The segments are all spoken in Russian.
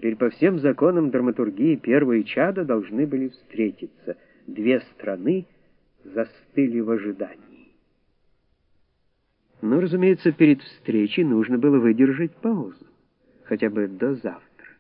Теперь по всем законам драматургии первые чада должны были встретиться. Две страны застыли в ожидании. Но, разумеется, перед встречей нужно было выдержать паузу, хотя бы до завтра.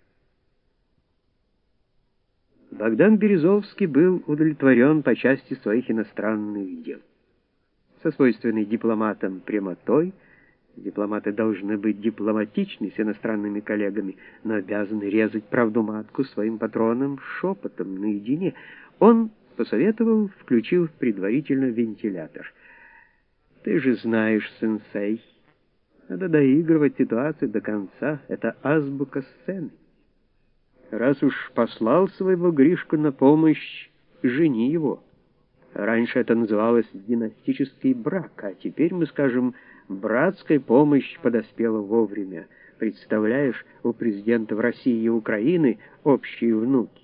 Богдан Березовский был удовлетворен по части своих иностранных дел. Со свойственной дипломатам прямотой, дипломаты должны быть дипломатичны с иностранными коллегами, но обязаны резать правду матку своим патронам шепотом, наедине. Он посоветовал, включив предварительно вентилятор. «Ты же знаешь, сенсей, надо доигрывать ситуацию до конца. Это азбука сцены. Раз уж послал своего Гришку на помощь, жени его. Раньше это называлось династический брак, а теперь мы скажем, братская помощь подоспела вовремя. Представляешь, у президентов России и Украины общие внуки».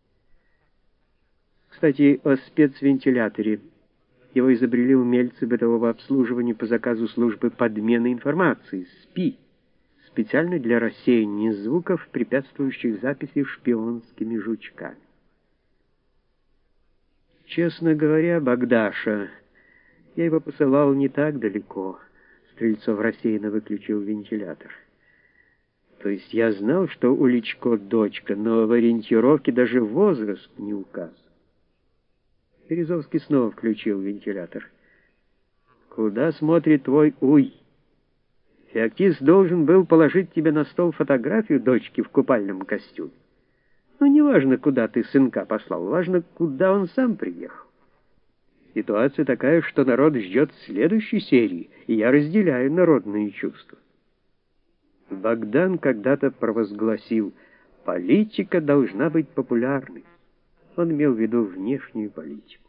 Кстати, о спецвентиляторе. Его изобрели умельцы бытового обслуживания по заказу службы подмены информации, СПИ, специально для рассеяния звуков, препятствующих записи шпионскими жучками. Честно говоря, Богдаша, я его посылал не так далеко. Стрельцов рассеянно выключил вентилятор. То есть я знал, что у Личко дочка, но в ориентировке даже возраст не указан. Березовский снова включил вентилятор. «Куда смотрит твой уй? Феоктист должен был положить тебе на стол фотографию дочки в купальном костюме. Ну, не важно, куда ты сынка послал, важно, куда он сам приехал. Ситуация такая, что народ ждет следующей серии, и я разделяю народные чувства». Богдан когда-то провозгласил: «Политика должна быть популярной». Он имел в виду внешнюю политику.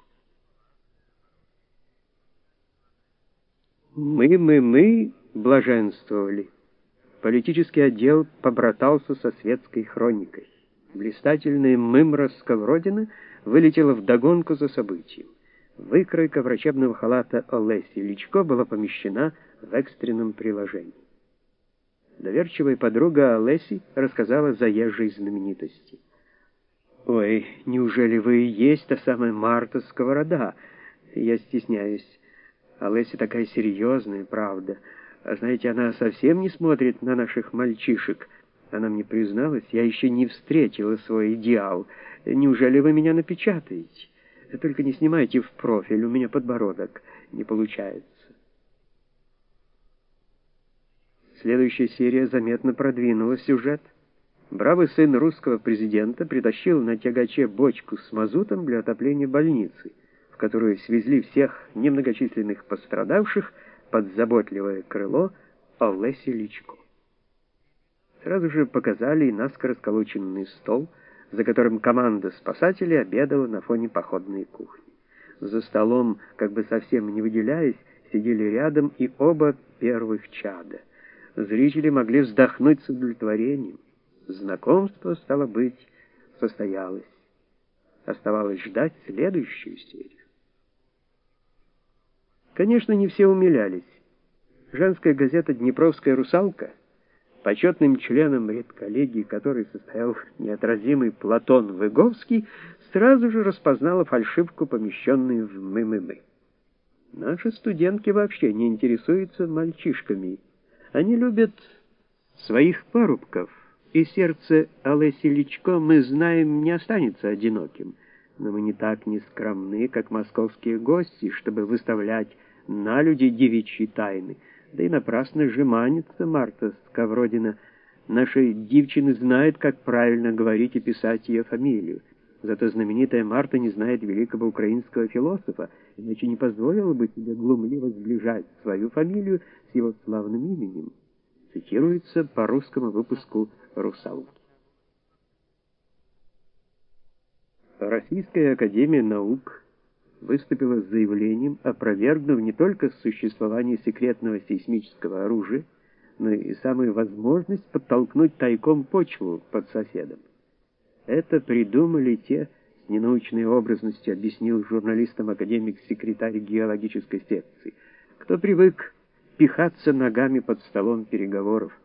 Мы блаженствовали. Политический отдел побратался со светской хроникой. Блистательная мымра Сковородина вылетела вдогонку за событием. Выкройка врачебного халата Олеси Личко была помещена в экстренном приложении. Доверчивая подруга Олеси рассказала заезжей знаменитости: «Ой, неужели вы и есть та самая Марта Сковорода? Я стесняюсь. Олеся такая серьезная, правда. А знаете, она совсем не смотрит на наших мальчишек. Она мне призналась, я еще не встретила свой идеал. Неужели вы меня напечатаете? Только не снимайте в профиль, у меня подбородок не получается». Следующая серия заметно продвинула сюжет. Бравый сын русского президента притащил на тягаче бочку с мазутом для отопления больницы, в которую свезли всех немногочисленных пострадавших под заботливое крыло Олеси Личко. Сразу же показали и наскоро сколоченный стол, за которым команда спасателей обедала на фоне походной кухни. За столом, как бы совсем не выделяясь, сидели рядом и оба первых чада. Зрители могли вздохнуть с удовлетворением. Знакомство, стало быть, состоялось. Оставалось ждать следующую серию. Конечно, не все умилялись. Женская газета «Днепровская русалка», почетным членом редколлегии которой состоял неотразимый Платон Выговский, сразу же распознала фальшивку, помещенную в МММ. Наши студентки вообще не интересуются мальчишками. Они любят своих парубков, и сердце Олеси Личко, мы знаем, не останется одиноким. Но мы не так нескромны, как московские гости, чтобы выставлять на люди девичьи тайны. Да и напрасно жеманится Марта Сковородина. Наши девчины знают, как правильно говорить и писать ее фамилию. Зато знаменитая Марта не знает великого украинского философа, иначе не позволила бы себе глумливо сближать свою фамилию с его славным именем. Цитируется по русскому выпуску «Русалки». Российская академия наук выступила с заявлением, опровергнув не только существование секретного сейсмического оружия, но и самую возможность подтолкнуть тайком почву под соседом. Это придумали те, с ненаучной образностью объяснил журналистам академик-секретарь геологической секции, кто привык пихаться ногами под столом переговоров.